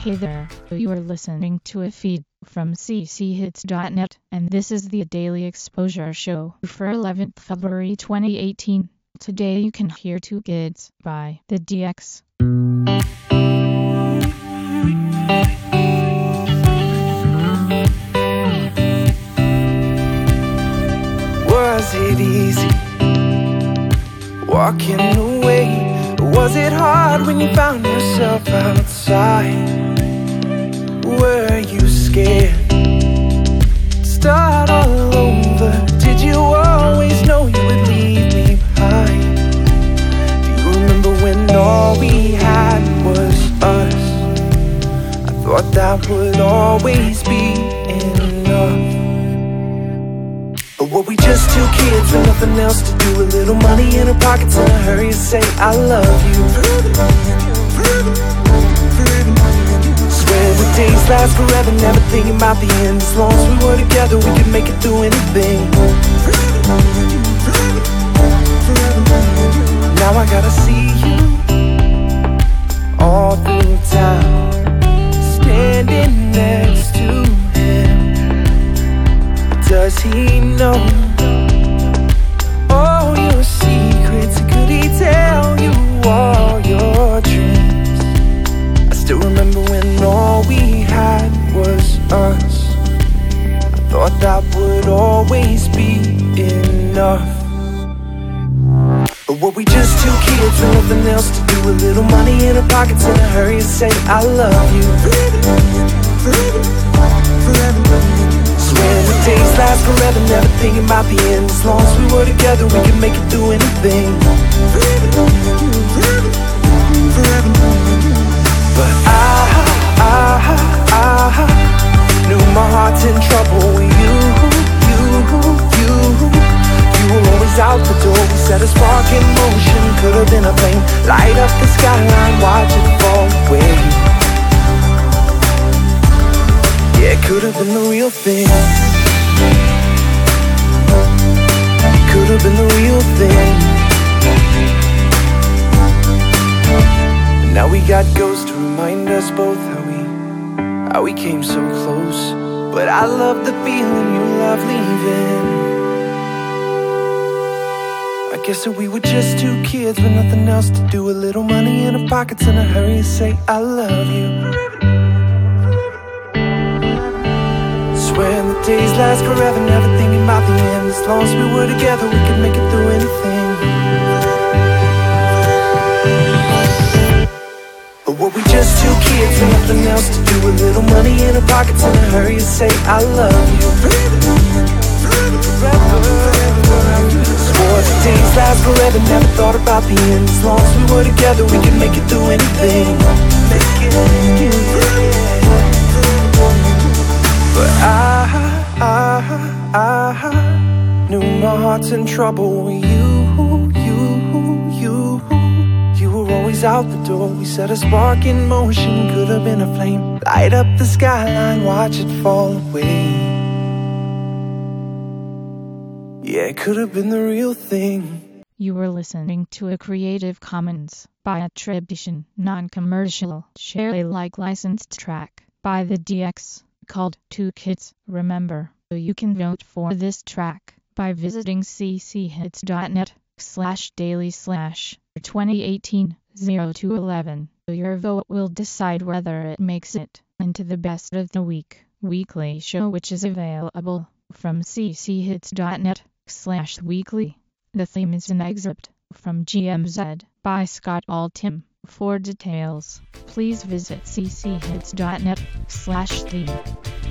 Hey there, you are listening to a feed from cchits.net, and this is the Daily Exposure Show for 11th February 2018. Today you can hear Two Kids by the DX. Was it easy walking away? Was it hard when you found yourself outside? Were you scared? Start all over. Did you always know you would leave me behind? Do you remember when all we had was us? I thought that would always be enough. But were we just two kids with nothing else to do? A little money in our pockets and a hurry to say I love you. Swear the days last forever, never thinking about the end. As long as we were together, we could make it through anything. Now I gotta see you all through town, standing next to him. Does he know all your secrets? Could he tell you all your dreams? I still remember when all we had was us. I thought that would always be enough. But were we just two kids with nothing else to do? A little money in our pockets and a hurry to say I love you. Swear the days last forever, never thinking about the end. As long as we were together, we could make it through anything. But I knew my heart's in trouble with you. You were always out the door. We set a spark in motion. Could have been a flame, light up the skyline, watch it fall away. Yeah, it could have been the real thing. Could have been the real thing. And now we got ghosts to remind us both how we came so close. But I love the feeling you love leaving. I guess that we were just two kids with nothing else to do. A little money in our pockets and a hurry to say I love you. When the days last forever, never thinking about the end. As long as we were together, we could make it through anything. But were we just two kids with nothing else to do? A little money in our pockets and a hurry to say I love you. Swore the days last forever, never thought about the end. As long as we were together, we could make it through anything. But I knew my heart's in trouble with you. You were always out the door. We set a spark in motion. Could have been a flame, light up the skyline, watch it fall away. Yeah, it could have been the real thing. You were listening to a Creative Commons by attribution, non-commercial, share Alike licensed track by the DX, called Two Kids. Remember, you can vote for this track by visiting cchits.net/daily/2018-0211. Your vote will decide whether it makes it into the Best of the Week weekly show, which is available from cchits.net/weekly. The theme is an excerpt from GMZ by Scott Altham. For details, please visit cchits.net/theme.